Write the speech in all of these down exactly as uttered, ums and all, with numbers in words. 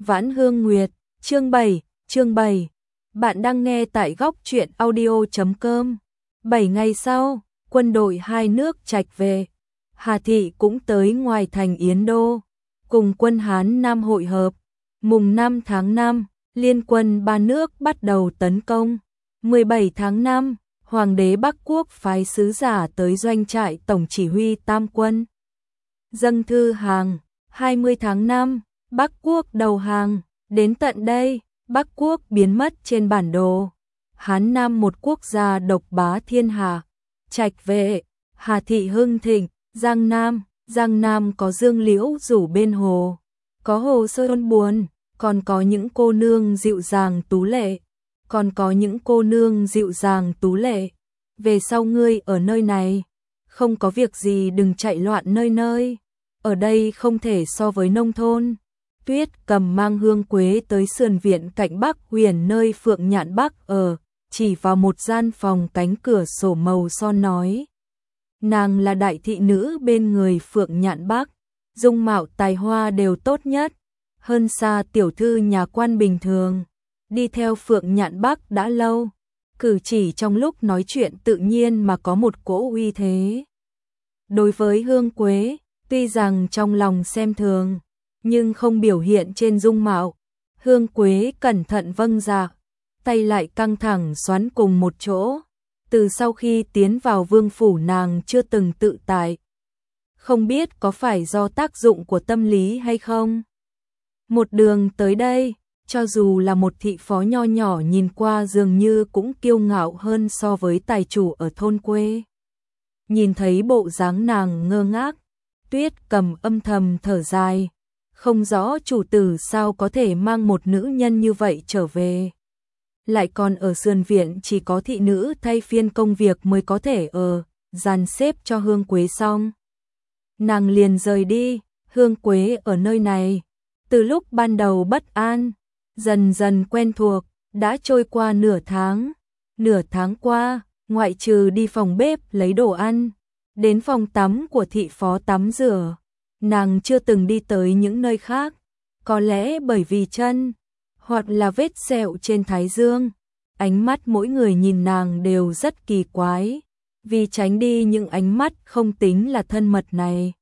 Vãn Hương Nguyệt, chương bảy, chương bảy. Bạn đang nghe tại góc truyện audio chấm com. bảy ngày sau, quân đội hai nước Trạch về. Hà Thị cũng tới ngoài thành Yến Đô, cùng quân Hán Nam hội hợp. Mùng năm tháng năm, liên quân ba nước bắt đầu tấn công. mười bảy tháng năm, Hoàng đế Bắc Quốc phái sứ giả tới doanh trại tổng chỉ huy Tam quân. Dâng thư hàng, hai mươi tháng năm, Bắc Quốc đầu hàng, đến tận đây, Bắc Quốc biến mất trên bản đồ. Hán Nam một quốc gia độc bá thiên hạ. Trạch vệ, Hà Thị hưng thịnh, Giang Nam, Giang Nam có dương liễu rủ bên hồ, có hồ sơn buồn, còn có những cô nương dịu dàng tú lệ, còn có những cô nương dịu dàng tú lệ. Về sau ngươi ở nơi này, không có việc gì đừng chạy loạn nơi nơi, ở đây không thể so với nông thôn. Tuyết Cầm mang Hương Quế tới sườn viện cạnh Bắc Huyền nơi Phượng Nhạn Bắc ở, chỉ vào một gian phòng cánh cửa sổ màu son nói. Nàng là đại thị nữ bên người Phượng Nhạn Bắc, dung mạo tài hoa đều tốt nhất, hơn xa tiểu thư nhà quan bình thường. Đi theo Phượng Nhạn Bắc đã lâu, cử chỉ trong lúc nói chuyện tự nhiên mà có một cỗ uy thế. Đối với Hương Quế, tuy rằng trong lòng xem thường, nhưng không biểu hiện trên dung mạo. Hương Quế cẩn thận vâng dạ, tay lại căng thẳng xoắn cùng một chỗ. Từ sau khi tiến vào vương phủ nàng chưa từng tự tại. Không biết có phải do tác dụng của tâm lý hay không? Một đường tới đây, cho dù là một thị phó nho nhỏ nhìn qua dường như cũng kiêu ngạo hơn so với tài chủ ở thôn quê. Nhìn thấy bộ dáng nàng ngơ ngác, Tuyết Cầm âm thầm thở dài. Không rõ chủ tử sao có thể mang một nữ nhân như vậy trở về. Lại còn ở sườn viện chỉ có thị nữ thay phiên công việc mới có thể ở, dàn xếp cho Hương Quế xong. Nàng liền rời đi, Hương Quế ở nơi này. Từ lúc ban đầu bất an, dần dần quen thuộc, đã trôi qua nửa tháng. Nửa tháng qua, ngoại trừ đi phòng bếp lấy đồ ăn, đến phòng tắm của thị phó tắm rửa. Nàng chưa từng đi tới những nơi khác, có lẽ bởi vì chân, hoặc là vết sẹo trên thái dương. Ánh mắt mỗi người nhìn nàng đều rất kỳ quái, vì tránh đi những ánh mắt không tính là thân mật này.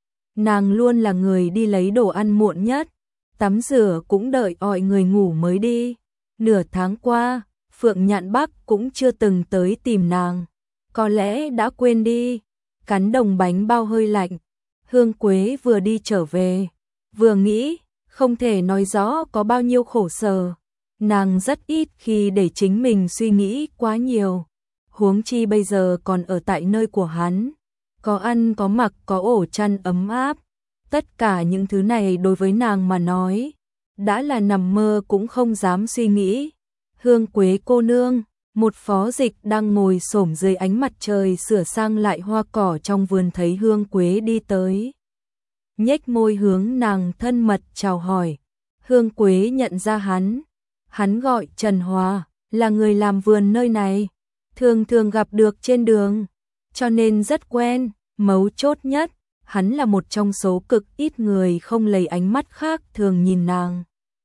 Nàng luôn là người đi lấy đồ ăn muộn nhất, tắm rửa cũng đợi mọi người ngủ mới đi. Nửa tháng qua, Phượng Nhạn Bắc cũng chưa từng tới tìm nàng, có lẽ đã quên đi. Cắn đồng bánh bao hơi lạnh, Hương Quế vừa đi trở về, vừa nghĩ, không thể nói rõ có bao nhiêu khổ sở. Nàng rất ít khi để chính mình suy nghĩ quá nhiều, huống chi bây giờ còn ở tại nơi của hắn, có ăn có mặc có ổ chăn ấm áp. Tất cả những thứ này đối với nàng mà nói, đã là nằm mơ cũng không dám suy nghĩ. Hương Quế cô nương, một phó dịch đang ngồi xổm dưới ánh mặt trời sửa sang lại hoa cỏ trong vườn thấy Hương Quế đi tới. Nhếch môi hướng nàng thân mật chào hỏi. Hương Quế nhận ra hắn. Hắn gọi Trần Hòa, là người làm vườn nơi này, thường thường gặp được trên đường, cho nên rất quen. Mấu chốt nhất, hắn là một trong số cực ít người không lấy ánh mắt khác thường nhìn nàng.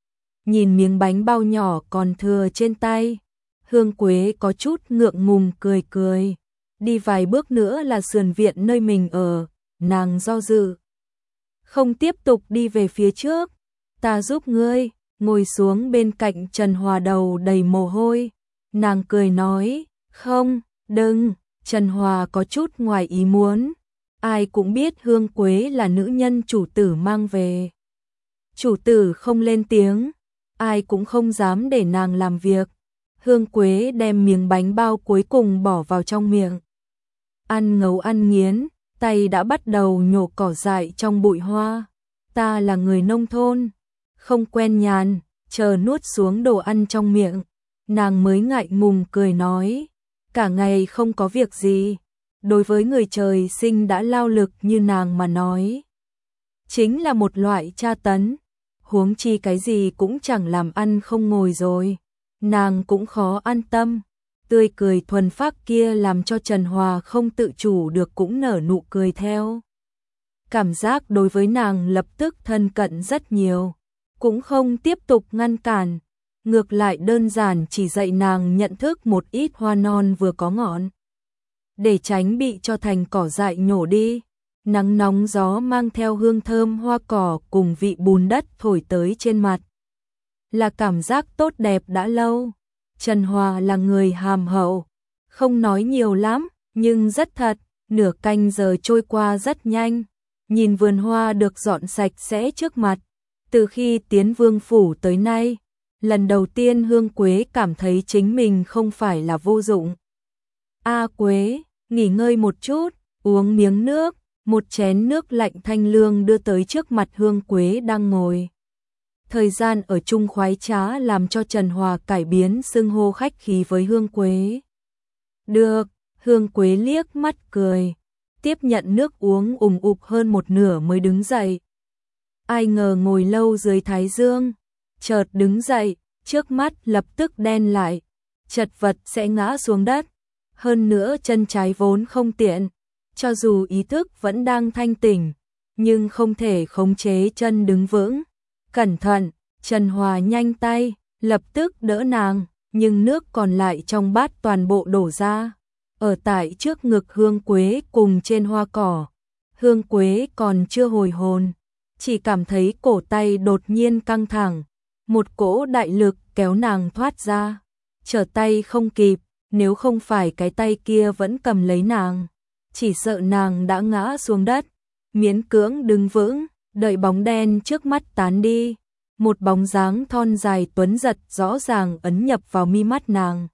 Nhìn miếng bánh bao nhỏ còn thừa trên tay, Hương Quế có chút ngượng ngùng cười cười. Đi vài bước nữa là sườn viện nơi mình ở, nàng do dự, không tiếp tục đi về phía trước. Ta giúp ngươi. Ngồi xuống bên cạnh Trần Hòa đầu đầy mồ hôi. Nàng cười nói, không, đừng. Trần Hòa có chút ngoài ý muốn. Ai cũng biết Hương Quế là nữ nhân chủ tử mang về. Chủ tử không lên tiếng, ai cũng không dám để nàng làm việc. Hương Quế đem miếng bánh bao cuối cùng bỏ vào trong miệng. Ăn ngấu ăn nghiến, tay đã bắt đầu nhổ cỏ dại trong bụi hoa. Ta là người nông thôn, không quen nhàn, chờ nuốt xuống đồ ăn trong miệng. Nàng mới ngại ngùng cười nói, cả ngày không có việc gì. Đối với người trời sinh đã lao lực như nàng mà nói, chính là một loại tra tấn. Huống chi cái gì cũng chẳng làm ăn không ngồi rồi, nàng cũng khó an tâm. Tươi cười thuần phác kia làm cho Trần Hòa không tự chủ được cũng nở nụ cười theo. Cảm giác đối với nàng lập tức thân cận rất nhiều. cũng không tiếp tục ngăn cản, ngược lại đơn giản chỉ dạy nàng nhận thức một ít hoa non vừa có ngọn, để tránh bị cho thành cỏ dại nhổ đi. Nắng nóng gió mang theo hương thơm hoa cỏ cùng vị bùn đất thổi tới trên mặt, là cảm giác tốt đẹp đã lâu. Trần Hòa là người hàm hậu, không nói nhiều lắm, nhưng rất thật. Nửa canh giờ trôi qua rất nhanh, nhìn vườn hoa được dọn sạch sẽ trước mặt. Từ khi tiến vương phủ tới nay, lần đầu tiên Hương Quế cảm thấy chính mình không phải là vô dụng. A Quế, nghỉ ngơi một chút, uống miếng nước. Một chén nước lạnh thanh lương đưa tới trước mặt Hương Quế đang ngồi. Thời gian ở chung khoái trá làm cho Trần Hòa cải biến xưng hô khách khí với Hương Quế. Được, Hương Quế liếc mắt cười, tiếp nhận nước uống ủng ục hơn một nửa mới đứng dậy. Ai ngờ ngồi lâu dưới thái dương, chợt đứng dậy, trước mắt lập tức đen lại, chật vật sẽ ngã xuống đất. Hơn nữa chân trái vốn không tiện, cho dù ý thức vẫn đang thanh tỉnh, nhưng không thể khống chế chân đứng vững. Cẩn thận, Trần Hòa nhanh tay, lập tức đỡ nàng, nhưng nước còn lại trong bát toàn bộ đổ ra. Ở tại trước ngực Hương Quế cùng trên hoa cỏ. Hương Quế còn chưa hồi hồn, chỉ cảm thấy cổ tay đột nhiên căng thẳng. Một cỗ đại lực kéo nàng thoát ra. Trở tay không kịp, nếu không phải cái tay kia vẫn cầm lấy nàng, chỉ sợ nàng đã ngã xuống đất. Miễn cưỡng đứng vững, đợi bóng đen trước mắt tán đi. Một bóng dáng thon dài tuấn giật rõ ràng ấn nhập vào mi mắt nàng.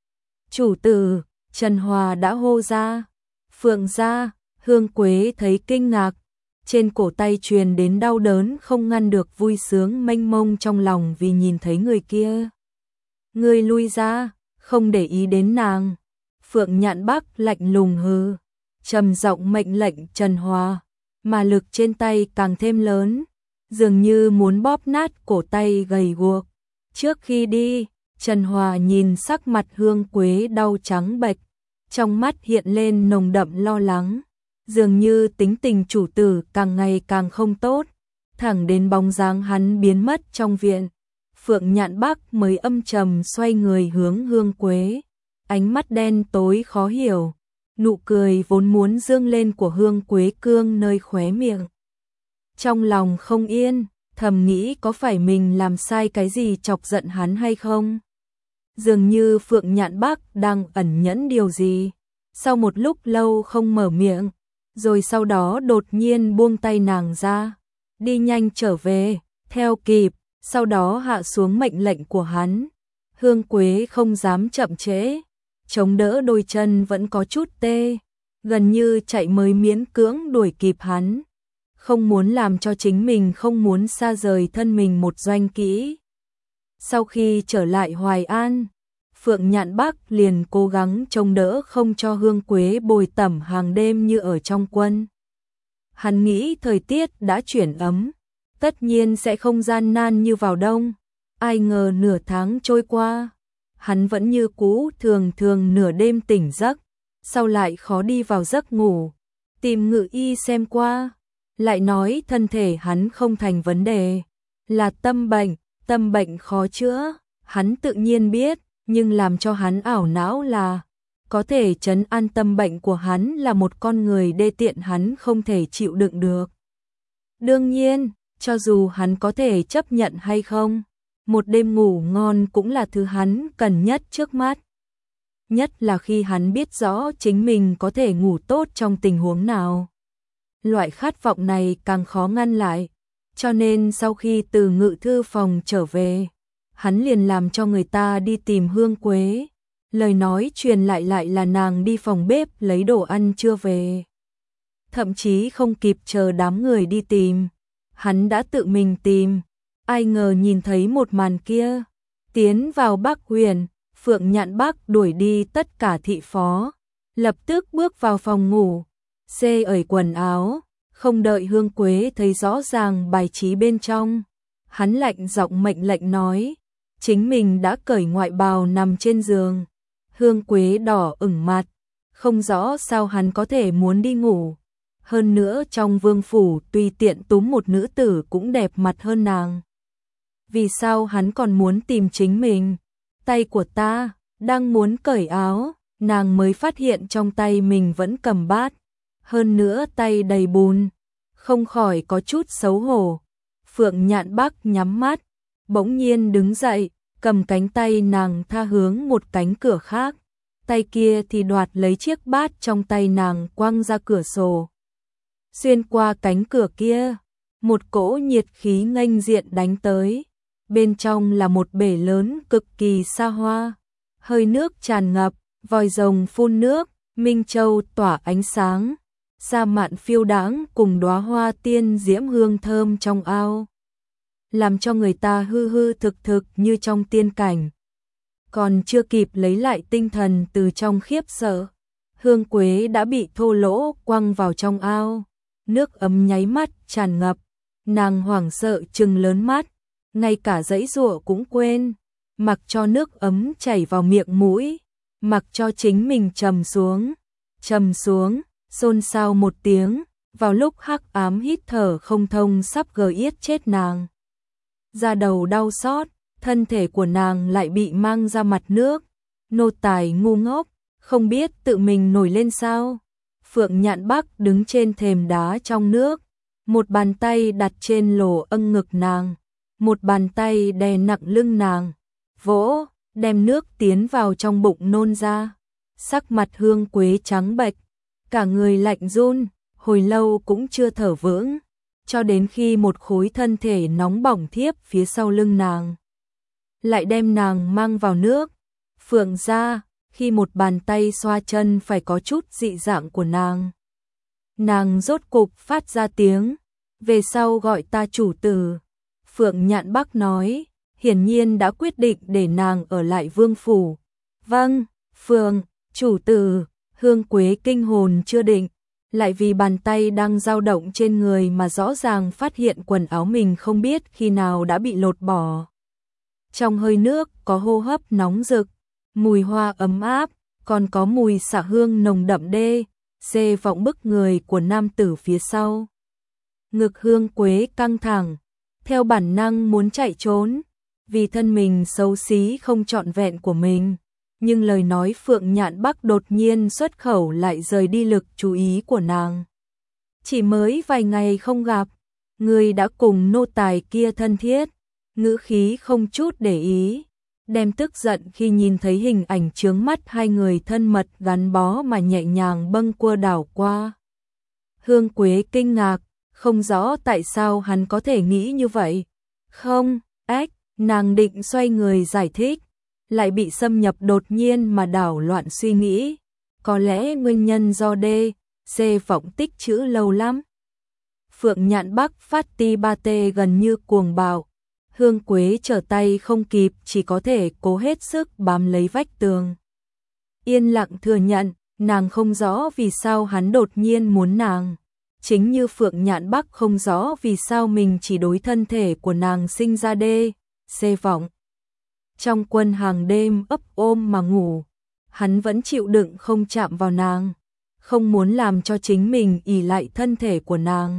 Chủ tử, Trần Hòa đã hô ra. Phượng gia. Hương Quế thấy kinh ngạc, trên cổ tay truyền đến đau đớn không ngăn được vui sướng mênh mông trong lòng vì nhìn thấy người kia. Ngươi lui ra, không để ý đến nàng. Phượng Nhạn Bắc lạnh lùng hừ, trầm giọng mệnh lệnh Trần Hòa, mà lực trên tay càng thêm lớn, dường như muốn bóp nát cổ tay gầy guộc. Trước khi đi, Trần Hòa nhìn sắc mặt Hương Quế đau trắng bệch, trong mắt hiện lên nồng đậm lo lắng, dường như tính tình chủ tử càng ngày càng không tốt. Thẳng đến bóng dáng hắn biến mất trong viện, Phượng Nhạn Bắc mới âm trầm xoay người hướng Hương Quế, ánh mắt đen tối khó hiểu, nụ cười vốn muốn dương lên của Hương Quế cương nơi khóe miệng. Trong lòng không yên, thầm nghĩ có phải mình làm sai cái gì chọc giận hắn hay không? Dường như Phượng Nhạn Bắc đang ẩn nhẫn điều gì. Sau một lúc lâu không mở miệng, rồi sau đó đột nhiên buông tay nàng ra, đi nhanh trở về, theo kịp, sau đó hạ xuống mệnh lệnh của hắn. Hương Quế không dám chậm trễ, chống đỡ đôi chân vẫn có chút tê, gần như chạy mới miễn cưỡng đuổi kịp hắn, không muốn làm cho chính mình không muốn xa rời thân mình một doanh kỹ. Sau khi trở lại Hoài An, Phượng Nhạn Bắc liền cố gắng chống đỡ không cho Hương Quế bồi tẩm hàng đêm như ở trong quân. Hắn nghĩ thời tiết đã chuyển ấm, tất nhiên sẽ không gian nan như vào đông. Ai ngờ nửa tháng trôi qua, hắn vẫn như cũ thường thường nửa đêm tỉnh giấc, sau lại khó đi vào giấc ngủ. Tìm ngự y xem qua, lại nói thân thể hắn không thành vấn đề, là tâm bệnh, tâm bệnh khó chữa, hắn tự nhiên biết, nhưng làm cho hắn ảo não là có thể trấn an tâm bệnh của hắn là một con người đê tiện hắn không thể chịu đựng được. Đương nhiên, cho dù hắn có thể chấp nhận hay không, một đêm ngủ ngon cũng là thứ hắn cần nhất trước mắt. Nhất là khi hắn biết rõ chính mình có thể ngủ tốt trong tình huống nào. Loại khát vọng này càng khó ngăn lại, cho nên sau khi từ ngự thư phòng trở về, hắn liền làm cho người ta đi tìm Hương Quế. Lời nói truyền lại lại là nàng đi phòng bếp lấy đồ ăn chưa về. Thậm chí không kịp chờ đám người đi tìm, hắn đã tự mình tìm. Ai ngờ nhìn thấy một màn kia, tiến vào Bắc Huyền, Phượng Nhạn Bắc đuổi đi tất cả thị phó, lập tức bước vào phòng ngủ, xê ởi quần áo, không đợi Hương Quế thấy rõ ràng bài trí bên trong. Hắn lạnh giọng mệnh lệnh nói, chính mình đã cởi ngoại bào nằm trên giường. Hương Quế đỏ ửng mặt, không rõ sao hắn có thể muốn đi ngủ. Hơn nữa trong vương phủ tùy tiện túm một nữ tử cũng đẹp mặt hơn nàng. vì sao hắn còn muốn tìm chính mình? Tay của ta, đang muốn cởi áo, nàng mới phát hiện trong tay mình vẫn cầm bát, hơn nữa tay đầy bùn, không khỏi có chút xấu hổ. Phượng Nhạn Bắc nhắm mắt, bỗng nhiên đứng dậy, cầm cánh tay nàng tha hướng một cánh cửa khác, tay kia thì đoạt lấy chiếc bát trong tay nàng quăng ra cửa sổ. Xuyên qua cánh cửa kia, một cỗ nhiệt khí nghênh diện đánh tới, bên trong là một bể lớn cực kỳ xa hoa, hơi nước tràn ngập, vòi rồng phun nước, minh châu tỏa ánh sáng, sa mạn phiêu đãng cùng đóa hoa tiên diễm hương thơm trong ao, làm cho người ta hư hư thực thực như trong tiên cảnh. Còn chưa kịp lấy lại tinh thần từ trong khiếp sợ, hương quế đã bị thô lỗ quăng vào trong ao, nước ấm nháy mắt tràn ngập, nàng hoảng sợ trừng lớn mắt, ngay cả giãy giụa cũng quên, mặc cho nước ấm chảy vào miệng mũi, mặc cho chính mình trầm xuống, trầm xuống, xôn xao một tiếng, vào lúc hắc ám hít thở không thông sắp gờ yết chết nàng. Da đầu đau xót, thân thể của nàng lại bị mang ra mặt nước, nô tài ngu ngốc, không biết tự mình nổi lên sao. Phượng Nhạn Bắc đứng trên thềm đá trong nước, một bàn tay đặt trên lỗ âng ngực nàng, một bàn tay đè nặng lưng nàng, vỗ, đem nước tiến vào trong bụng nôn ra. Sắc mặt hương quế trắng bệch, cả người lạnh run, hồi lâu cũng chưa thở vững, cho đến khi một khối thân thể nóng bỏng thiếp phía sau lưng nàng, lại đem nàng mang vào nước. Phượng gia, khi một bàn tay xoa chân phải có chút dị dạng của nàng. Nàng rốt cục phát ra tiếng, về sau gọi ta chủ tử. Phượng Nhạn Bắc nói, hiển nhiên đã quyết định để nàng ở lại vương phủ. Vâng, Phượng, chủ tử. Hương quế kinh hồn chưa định, lại vì bàn tay đang dao động trên người mà rõ ràng phát hiện quần áo mình không biết khi nào đã bị lột bỏ. Trong hơi nước có hô hấp nóng rực, mùi hoa ấm áp, còn có mùi xạ hương nồng đậm đê, xê vọng bức người của nam tử phía sau. Ngực hương quế căng thẳng, theo bản năng muốn chạy trốn, vì thân mình xấu xí không trọn vẹn của mình. Nhưng lời nói Phượng Nhạn Bắc đột nhiên xuất khẩu lại rời đi lực chú ý của nàng. Chỉ mới vài ngày không gặp, người đã cùng nô tài kia thân thiết, ngữ khí không chút để ý, đem tức giận khi nhìn thấy hình ảnh chướng mắt hai người thân mật gắn bó mà nhẹ nhàng bâng quơ đảo qua. Hương quế kinh ngạc, không rõ tại sao hắn có thể nghĩ như vậy. Không, ếch, nàng định xoay người giải thích, lại bị xâm nhập đột nhiên mà đảo loạn suy nghĩ, có lẽ nguyên nhân do đê, xê vọng tích trữ lâu lắm. Phượng Nhạn Bắc phát ti ba tê gần như cuồng bạo, hương quế trở tay không kịp, chỉ có thể cố hết sức bám lấy vách tường. Yên lặng thừa nhận, nàng không rõ vì sao hắn đột nhiên muốn nàng, chính như Phượng Nhạn Bắc không rõ vì sao mình chỉ đối thân thể của nàng sinh ra đê, xê vọng. Trong quân hàng đêm ấp ôm mà ngủ, hắn vẫn chịu đựng không chạm vào nàng, không muốn làm cho chính mình ỷ lại thân thể của nàng.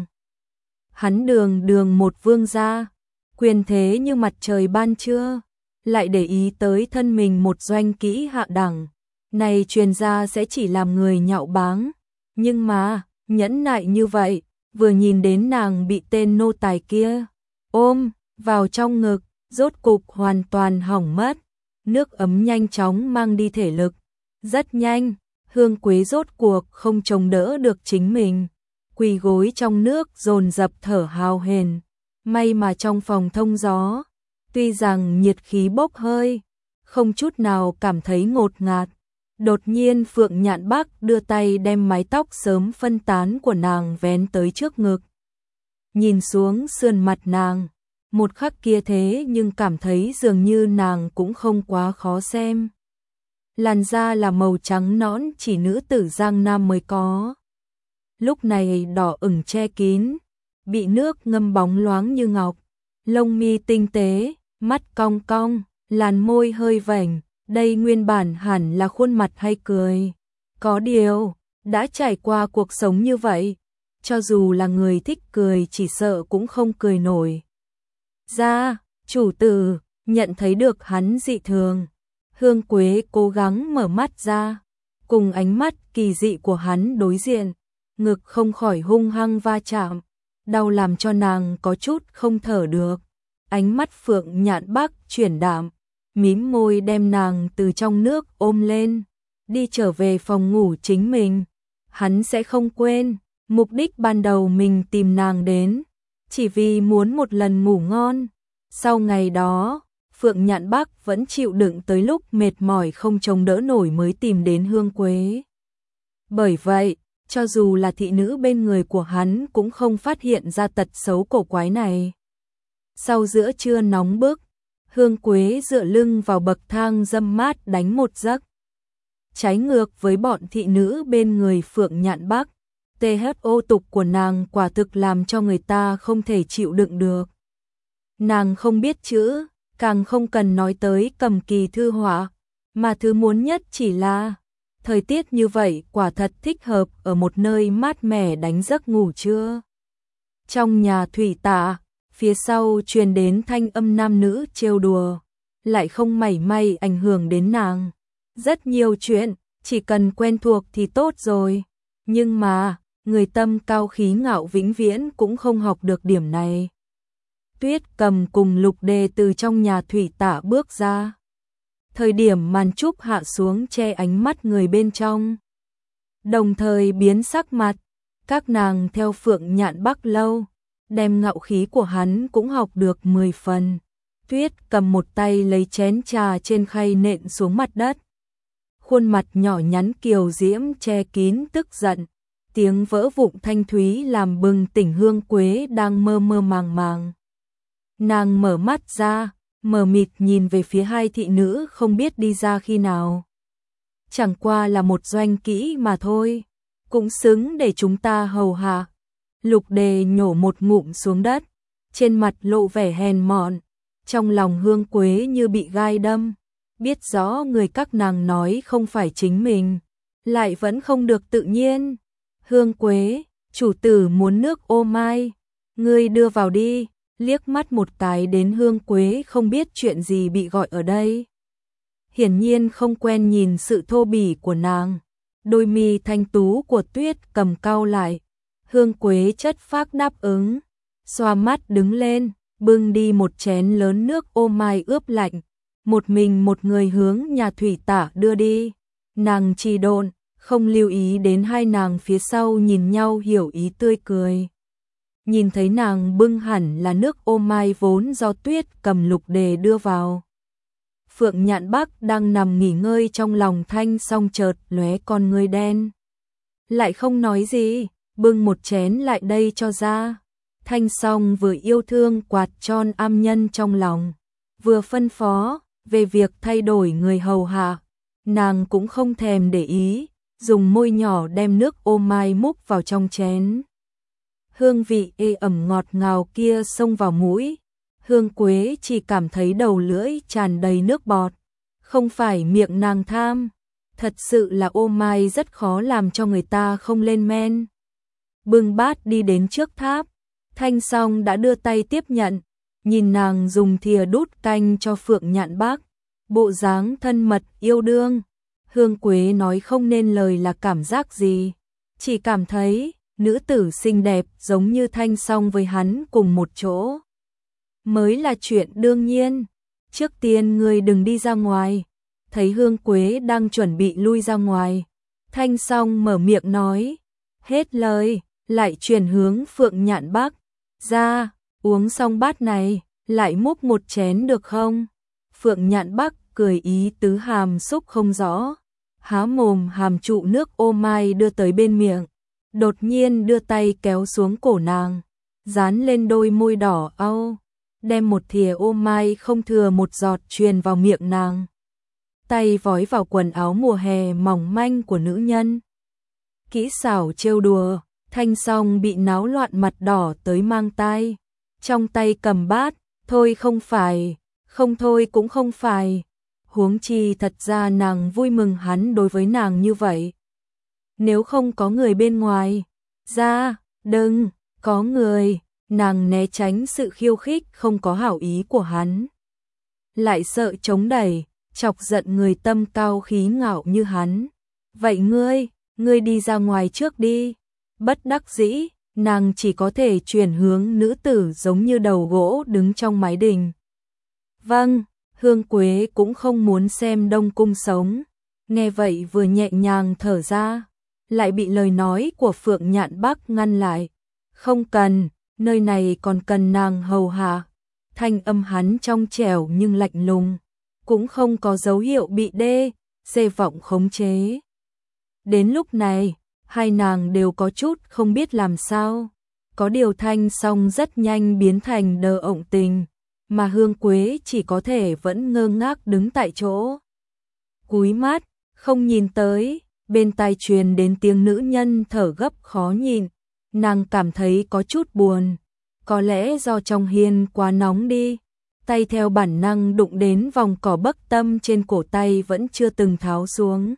Hắn đường đường một vương gia, quyền thế như mặt trời ban trưa, lại để ý tới thân mình một doanh kỹ hạ đẳng, này truyền ra sẽ chỉ làm người nhạo báng. Nhưng mà, nhẫn nại như vậy, vừa nhìn đến nàng bị tên nô tài kia ôm vào trong ngực, rốt cục hoàn toàn hỏng mất, nước ấm nhanh chóng mang đi thể lực. Rất nhanh, hương quế rốt cuộc không chống đỡ được chính mình, quỳ gối trong nước dồn dập thở hào hển. May mà trong phòng thông gió, tuy rằng nhiệt khí bốc hơi, không chút nào cảm thấy ngột ngạt. Đột nhiên Phượng Nhạn Bắc đưa tay đem mái tóc sớm phân tán của nàng vén tới trước ngực. Nhìn xuống sườn mặt nàng, một khắc kia thế nhưng cảm thấy dường như nàng cũng không quá khó xem. Làn da là màu trắng nõn chỉ nữ tử Giang Nam mới có. Lúc này đỏ ửng che kín, bị nước ngâm bóng loáng như ngọc, lông mi tinh tế, mắt cong cong, làn môi hơi vểnh, đây nguyên bản hẳn là khuôn mặt hay cười. Có điều, đã trải qua cuộc sống như vậy, cho dù là người thích cười chỉ sợ cũng không cười nổi. Ra, Chủ tử, nhận thấy được hắn dị thường. Hương Quế cố gắng mở mắt ra, cùng ánh mắt kỳ dị của hắn đối diện, ngực không khỏi hung hăng va chạm, đau làm cho nàng có chút không thở được. Ánh mắt Phượng Nhạn Bắc chuyển đạm, mím môi đem nàng từ trong nước ôm lên, đi trở về phòng ngủ chính mình. Hắn sẽ không quên, mục đích ban đầu mình tìm nàng đến, chỉ vì muốn một lần ngủ ngon. Sau ngày đó, Phượng Nhạn Bắc vẫn chịu đựng tới lúc mệt mỏi không chống đỡ nổi mới tìm đến Hương Quế. Bởi vậy, cho dù là thị nữ bên người của hắn cũng không phát hiện ra tật xấu cổ quái này. Sau giữa trưa nóng bức, Hương Quế dựa lưng vào bậc thang râm mát đánh một giấc. Trái ngược với bọn thị nữ bên người Phượng Nhạn Bắc, tê hát ô tục của nàng quả thực làm cho người ta không thể chịu đựng được. Nàng không biết chữ, càng không cần nói tới cầm kỳ thư họa, mà thứ muốn nhất chỉ là thời tiết như vậy quả thật thích hợp ở một nơi mát mẻ đánh giấc ngủ trưa. Trong nhà thủy tạ, phía sau truyền đến thanh âm nam nữ trêu đùa, lại không mảy may ảnh hưởng đến nàng. Rất nhiều chuyện, chỉ cần quen thuộc thì tốt rồi. Nhưng mà, người tâm cao khí ngạo vĩnh viễn cũng không học được điểm này. Tuyết Cầm cùng Lục Đề từ trong nhà thủy tạ bước ra. Thời điểm màn trúc hạ xuống che ánh mắt người bên trong. Đồng thời biến sắc mặt, các nàng theo Phượng Nhạn Bắc lâu, đem ngạo khí của hắn cũng học được mười phần. Tuyết Cầm một tay lấy chén trà trên khay nện xuống mặt đất. Khuôn mặt nhỏ nhắn kiều diễm che kín tức giận, tiếng vỡ vụn thanh thúy làm bừng tỉnh Hương Quế đang mơ mơ màng màng. Nàng mở mắt ra, mờ mịt nhìn về phía hai thị nữ không biết đi ra khi nào. Chẳng qua là một doanh kỹ mà thôi, cũng xứng để chúng ta hầu hạ. Lục Đề nhổ một ngụm xuống đất, trên mặt lộ vẻ hèn mọn, trong lòng Hương Quế như bị gai đâm, biết rõ người các nàng nói không phải chính mình, lại vẫn không được tự nhiên. Hương Quế, chủ tử muốn nước ô mai, ngươi đưa vào đi. Liếc mắt một cái đến Hương Quế không biết chuyện gì bị gọi ở đây. Hiển nhiên không quen nhìn sự thô bỉ của nàng. Đôi mi thanh tú của Tuyết Cầm cau lại. Hương Quế chất phác đáp ứng. Xoa mắt đứng lên, bưng đi một chén lớn nước ô mai ướp lạnh. Một mình một người hướng nhà thủy tạ đưa đi. Nàng trì độn, không lưu ý đến hai nàng phía sau nhìn nhau hiểu ý tươi cười. Nhìn thấy nàng bưng hẳn là nước ô mai vốn do Tuyết Cầm Lục Đề đưa vào. Phượng Nhạn Bắc đang nằm nghỉ ngơi trong lòng Thanh Song chợt lóe con ngươi đen. Lại không nói gì, bưng một chén lại đây cho ra. Thanh Song vừa yêu thương quạt tròn am nhân trong lòng, vừa phân phó về việc thay đổi người hầu hạ. Nàng cũng không thèm để ý, dùng môi nhỏ đem nước ô mai múc vào trong chén. Hương vị ê ẩm ngọt ngào kia xông vào mũi. Hương Quế chỉ cảm thấy đầu lưỡi tràn đầy nước bọt. Không phải miệng nàng tham, thật sự là ô mai rất khó làm cho người ta không lên men. Bưng bát đi đến trước tháp, Thanh Song đã đưa tay tiếp nhận, nhìn nàng dùng thìa đút canh cho Phượng Nhạn Bắc, bộ dáng thân mật yêu đương. Hương Quế nói không nên lời là cảm giác gì, chỉ cảm thấy nữ tử xinh đẹp giống như Thanh Song với hắn cùng một chỗ mới là chuyện đương nhiên. Trước tiên ngươi đừng đi ra ngoài. Thấy Hương Quế đang chuẩn bị lui ra ngoài, Thanh Song mở miệng nói. Hết lời, lại chuyển hướng Phượng Nhạn Bắc. Ra, uống xong bát này, lại múc một chén được không? Phượng Nhạn Bắc cười ý tứ hàm xúc không rõ, há mồm hàm trụ nước ô mai đưa tới bên miệng. Đột nhiên đưa tay kéo xuống cổ nàng, dán lên đôi môi đỏ au, đem một thìa ô mai không thừa một giọt truyền vào miệng nàng. Tay vói vào quần áo mùa hè mỏng manh của nữ nhân. Kỹ xảo trêu đùa, Thanh Song bị náo loạn mặt đỏ tới mang tai. Trong tay cầm bát, thôi không phải, không thôi cũng không phải. Huống chi thật ra nàng vui mừng hắn đối với nàng như vậy. Nếu không có người bên ngoài, ra, đừng, có người, nàng né tránh sự khiêu khích không có hảo ý của hắn. Lại sợ chống đẩy, chọc giận người tâm cao khí ngạo như hắn. Vậy ngươi, ngươi đi ra ngoài trước đi. Bất đắc dĩ, nàng chỉ có thể chuyển hướng nữ tử giống như đầu gỗ đứng trong mái đình. Vâng, Hương Quế cũng không muốn xem Đông Cung sống. Nghe vậy vừa nhẹ nhàng thở ra, lại bị lời nói của Phượng Nhạn Bắc ngăn lại. Không cần, nơi này còn cần nàng hầu hạ. Thanh âm hắn trong trẻo nhưng lạnh lùng, cũng không có dấu hiệu bị đê, xê vọng khống chế. Đến lúc này, hai nàng đều có chút không biết làm sao. Có điều Thanh Song rất nhanh biến thành đờ ổng tình, mà Hương Quế chỉ có thể vẫn ngơ ngác đứng tại chỗ. Cúi mắt, không nhìn tới, bên tai truyền đến tiếng nữ nhân thở gấp khó nhịn, nàng cảm thấy có chút buồn. Có lẽ do trong hiên quá nóng đi, tay theo bản năng đụng đến vòng cỏ Bắc Tâm trên cổ tay vẫn chưa từng tháo xuống.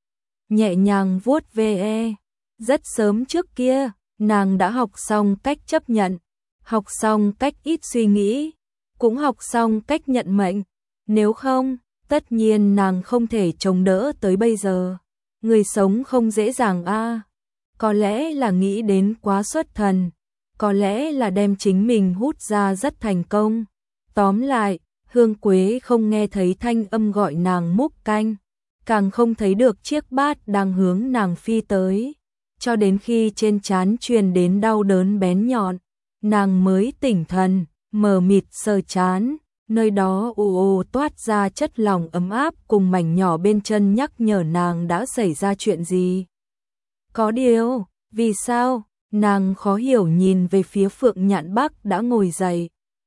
Nhẹ nhàng vuốt ve, rất sớm trước kia, nàng đã học xong cách chấp nhận, học xong cách ít suy nghĩ, cũng học xong cách nhận mệnh. Nếu không, tất nhiên nàng không thể chống đỡ tới bây giờ. Người sống không dễ dàng a. Có lẽ là nghĩ đến quá xuất thần, có lẽ là đem chính mình hút ra rất thành công. Tóm lại, Hương Quế không nghe thấy thanh âm gọi nàng múc canh, càng không thấy được chiếc bát đang hướng nàng phi tới. Cho đến khi trên trán truyền đến đau đớn bén nhọn, nàng mới tỉnh thần, mờ mịt sờ trán, nơi đó ù ù toát ra chất lỏng ấm áp cùng mảnh nhỏ bên chân nhắc nhở nàng đã xảy ra chuyện gì. Có điều, vì sao? Nàng khó hiểu nhìn về phía Phượng Nhạn Bắc đã ngồi dậy.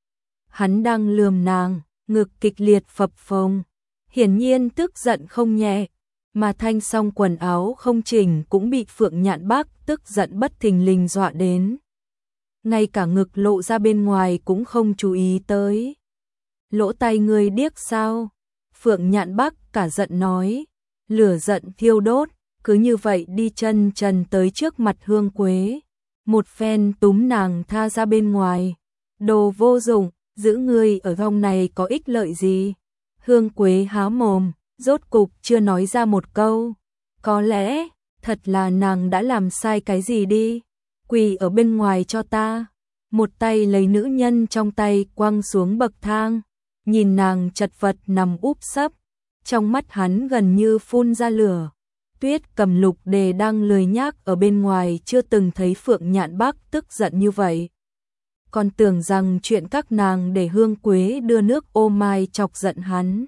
Hắn đang lườm nàng, ngực kịch liệt phập phồng, hiển nhiên tức giận không nhẹ, mà Thanh Song quần áo không chỉnh cũng bị Phượng Nhạn Bắc tức giận bất thình lình dọa đến. Ngay cả ngực lộ ra bên ngoài cũng không chú ý tới. Lỗ tai ngươi điếc sao? Phượng Nhạn Bắc cả giận nói, lửa giận thiêu đốt, cứ như vậy đi chân trần tới trước mặt Hương Quế. Một phen túm nàng tha ra bên ngoài. Đồ vô dụng, giữ ngươi ở vòng này có ích lợi gì? Hương Quế há mồm, rốt cục chưa nói ra một câu. Có lẽ, thật là nàng đã làm sai cái gì đi. Quỳ ở bên ngoài cho ta. Một tay lấy nữ nhân trong tay quăng xuống bậc thang. Nhìn nàng chật vật nằm úp sấp. Trong mắt hắn gần như phun ra lửa. Tuyết Cầm Lục Đề đang lười nhác ở bên ngoài chưa từng thấy Phượng Nhạn Bắc tức giận như vậy. Còn tưởng rằng chuyện các nàng để Hương Quế đưa nước ô mai chọc giận hắn.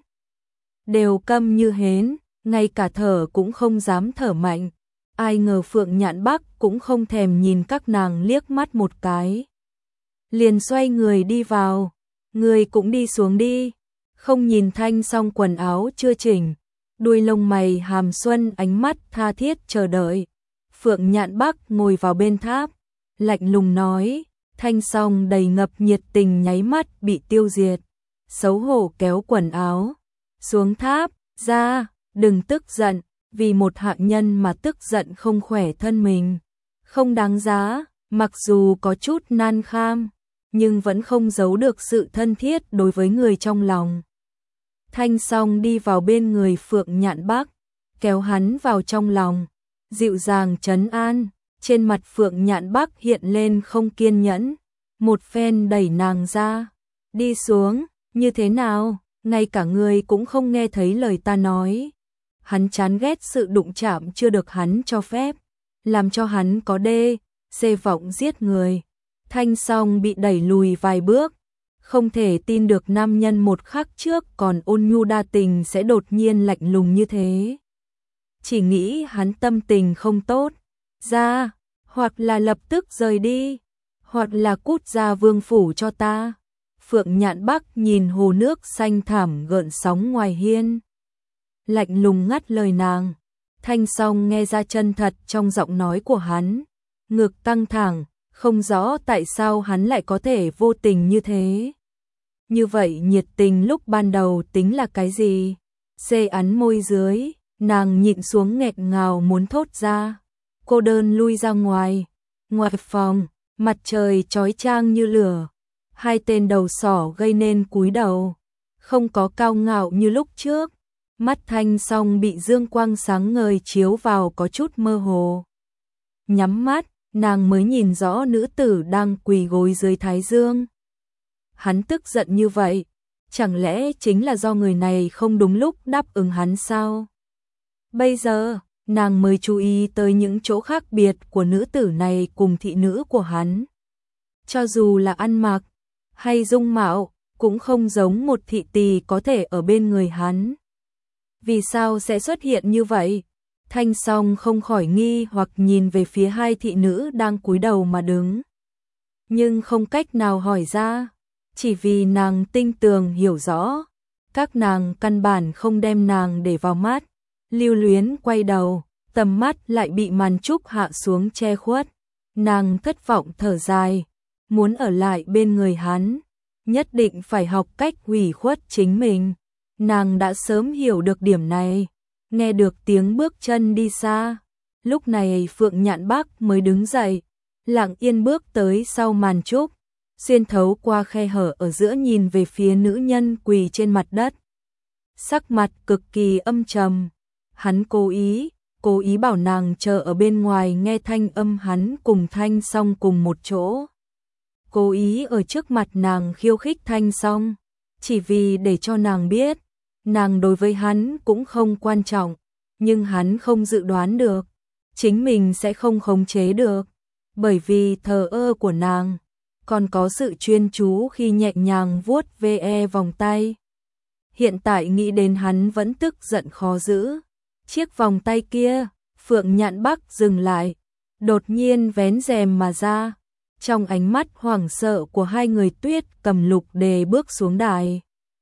Đều câm như hến, ngay cả thở cũng không dám thở mạnh. Ai ngờ Phượng Nhạn Bắc cũng không thèm nhìn các nàng liếc mắt một cái. Liền xoay người đi vào, người cũng đi xuống đi. Không nhìn Thanh Song quần áo chưa chỉnh, đuôi lông mày hàm xuân ánh mắt tha thiết chờ đợi. Phượng Nhạn Bắc ngồi vào bên tháp, lạnh lùng nói, Thanh Song đầy ngập nhiệt tình nháy mắt bị tiêu diệt. Xấu hổ kéo quần áo xuống tháp, ra, đừng tức giận, vì một hạ nhân mà tức giận không khỏe thân mình. Không đáng giá, mặc dù có chút nan kham, nhưng vẫn không giấu được sự thân thiết đối với người trong lòng. Thanh Song đi vào bên người Phượng Nhạn Bắc, kéo hắn vào trong lòng, dịu dàng trấn an. Trên mặt Phượng Nhạn Bắc hiện lên không kiên nhẫn, một phen đẩy nàng ra. Đi xuống, như thế nào, ngay cả người cũng không nghe thấy lời ta nói. Hắn chán ghét sự đụng chạm chưa được hắn cho phép, làm cho hắn có đê, xê vọng giết người. Thanh Song bị đẩy lùi vài bước, không thể tin được nam nhân một khắc trước còn ôn nhu đa tình sẽ đột nhiên lạnh lùng như thế. Chỉ nghĩ hắn tâm tình không tốt, ra, hoặc là lập tức rời đi, hoặc là cút ra vương phủ cho ta. Phượng Nhạn Bắc nhìn hồ nước xanh thẳm gợn sóng ngoài hiên, lạnh lùng ngắt lời nàng. Thanh Song nghe ra chân thật trong giọng nói của hắn, ngực căng thẳng, không rõ tại sao hắn lại có thể vô tình như thế. Như vậy nhiệt tình lúc ban đầu tính là cái gì? Xê ắn môi dưới, nàng nhịn xuống nghẹn ngào muốn thốt ra. Cô đơn lui ra ngoài. Ngoài phòng, Mặt trời chói chang như lửa, hai tên đầu sỏ gây nên cúi đầu, không có cao ngạo như lúc trước. Mắt Thanh Song bị dương quang sáng ngời chiếu vào có chút mơ hồ. Nhắm mắt, nàng mới nhìn rõ nữ tử đang quỳ gối dưới thái dương. Hắn tức giận như vậy, chẳng lẽ chính là do người này không đúng lúc đáp ứng hắn sao? Bây giờ, nàng mới chú ý tới những chỗ khác biệt của nữ tử này cùng thị nữ của hắn. Cho dù là ăn mặc hay dung mạo, cũng không giống một thị tỳ có thể ở bên người hắn. Vì sao sẽ xuất hiện như vậy? Thanh Song không khỏi nghi hoặc nhìn về phía hai thị nữ đang cúi đầu mà đứng. Nhưng không cách nào hỏi ra, chỉ vì nàng tinh tường hiểu rõ, các nàng căn bản không đem nàng để vào mắt. Lưu Luyến quay đầu, tầm mắt lại bị màn trúc hạ xuống che khuất. Nàng thất vọng thở dài, muốn ở lại bên người hắn, nhất định phải học cách hủy khuất chính mình. Nàng đã sớm hiểu được điểm này, nghe được tiếng bước chân đi xa. Lúc này Phượng Nhạn Bắc mới đứng dậy, lặng yên bước tới sau màn trúc, xuyên thấu qua khe hở ở giữa nhìn về phía nữ nhân quỳ trên mặt đất. Sắc mặt cực kỳ âm trầm, hắn cố ý, cố ý bảo nàng chờ ở bên ngoài nghe thanh âm hắn cùng Thanh Song cùng một chỗ. Cố ý ở trước mặt nàng khiêu khích Thanh Song, chỉ vì để cho nàng biết, nàng đối với hắn cũng không quan trọng, nhưng hắn không dự đoán được, chính mình sẽ không khống chế được, bởi vì thờ ơ của nàng, còn có sự chuyên chú khi nhẹ nhàng vuốt ve vòng tay. Hiện tại nghĩ đến hắn vẫn tức giận khó giữ. Chiếc vòng tay kia, Phượng Nhạn Bắc dừng lại, đột nhiên vén rèm mà ra. Trong ánh mắt hoảng sợ của hai người Tuyết Cầm Lục Đề bước xuống đài.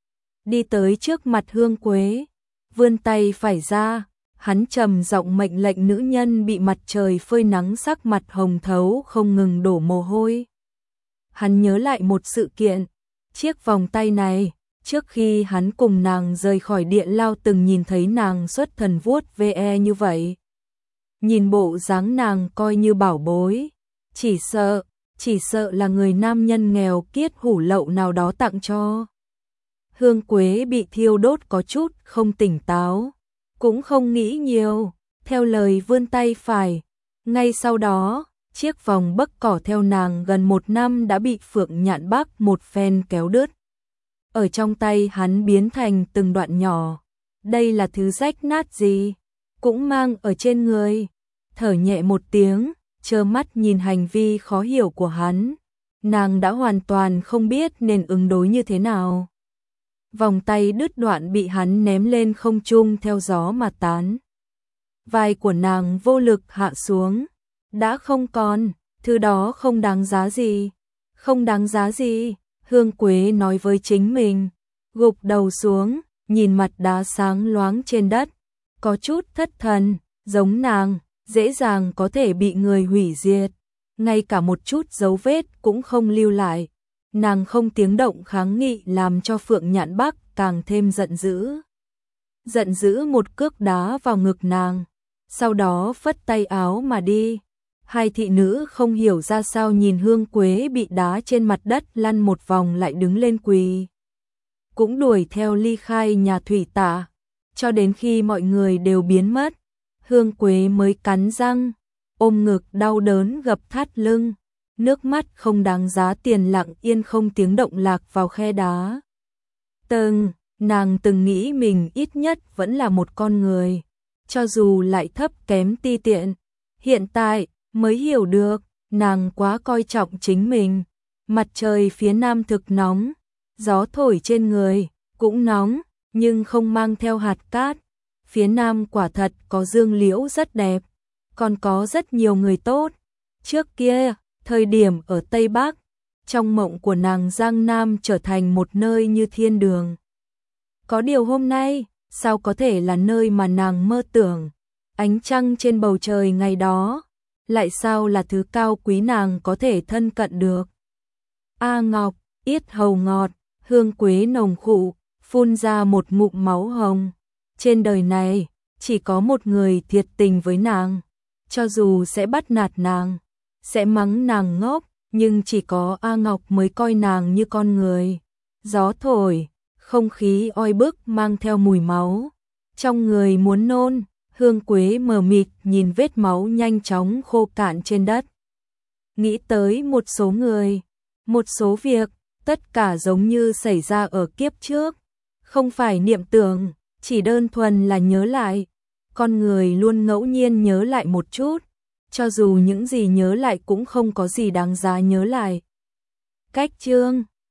Đi tới trước mặt Hương Quế, vươn tay phải ra, hắn trầm giọng mệnh lệnh nữ nhân bị mặt trời phơi nắng sắc mặt hồng thấu không ngừng đổ mồ hôi. Hắn nhớ lại một sự kiện, chiếc vòng tay này, trước khi hắn cùng nàng rời khỏi Địa Lao từng nhìn thấy nàng xuất thần vuốt ve như vậy. Nhìn bộ dáng nàng coi như bảo bối, chỉ sợ, chỉ sợ là người nam nhân nghèo kiết hủ lậu nào đó tặng cho. Hương Quế bị thiêu đốt có chút không tỉnh táo, cũng không nghĩ nhiều, theo lời vươn tay phải. Ngay sau đó, chiếc vòng bấc cỏ theo nàng gần một năm đã bị Phượng Nhạn Bắc một phen kéo đứt. Ở trong tay hắn biến thành từng đoạn nhỏ. Đây là thứ rách nát gì? Cũng mang ở trên người. Thở nhẹ một tiếng, trơ mắt nhìn hành vi khó hiểu của hắn. Nàng đã hoàn toàn không biết nên ứng đối như thế nào. Vòng tay đứt đoạn bị hắn ném lên không trung theo gió mà tán. Vai của nàng vô lực hạ xuống. Đã không còn, thứ đó không đáng giá gì. Không đáng giá gì, Hương Quế nói với chính mình. Gục đầu xuống, nhìn mặt đá sáng loáng trên đất. Có chút thất thần, giống nàng, dễ dàng có thể bị người hủy diệt. Ngay cả một chút dấu vết cũng không lưu lại. Nàng không tiếng động kháng nghị làm cho Phượng Nhạn Bắc càng thêm giận dữ. Giận dữ một cước đá vào ngực nàng, sau đó phất tay áo mà đi. Hai thị nữ không hiểu ra sao nhìn Hương Quế bị đá trên mặt đất lăn một vòng lại đứng lên quỳ. Cũng đuổi theo ly khai nhà thủy tạ, cho đến khi mọi người đều biến mất. Hương Quế mới cắn răng, ôm ngực đau đớn gập thắt lưng. Nước mắt không đáng giá tiền lặng yên không tiếng động lạc vào khe đá. Từng, nàng từng nghĩ mình ít nhất vẫn là một con người, cho dù lại thấp kém ti tiện. Hiện tại, mới hiểu được, nàng quá coi trọng chính mình. Mặt trời phía nam thực nóng, gió thổi trên người, cũng nóng, nhưng không mang theo hạt cát. Phía nam quả thật có dương liễu rất đẹp, còn có rất nhiều người tốt. Trước kia, thời điểm ở Tây Bắc, trong mộng của nàng Giang Nam trở thành một nơi như thiên đường. Có điều hôm nay, sao có thể là nơi mà nàng mơ tưởng? Ánh trăng trên bầu trời ngày đó, lại sao là thứ cao quý nàng có thể thân cận được? A Ngọc, yết hầu ngọt, Hương Quế nồng khụ, phun ra một ngụm máu hồng. Trên đời này, chỉ có một người thiệt tình với nàng, cho dù sẽ bắt nạt nàng, sẽ mắng nàng ngốc, nhưng chỉ có A Ngọc mới coi nàng như con người. Gió thổi, không khí oi bức mang theo mùi máu. Trong người muốn nôn, Hương Quế mờ mịt nhìn vết máu nhanh chóng khô cạn trên đất. Nghĩ tới một số người, một số việc, tất cả giống như xảy ra ở kiếp trước. Không phải niệm tưởng, chỉ đơn thuần là nhớ lại. Con người luôn ngẫu nhiên nhớ lại một chút, cho dù những gì nhớ lại cũng không có gì đáng giá nhớ lại. Cách chương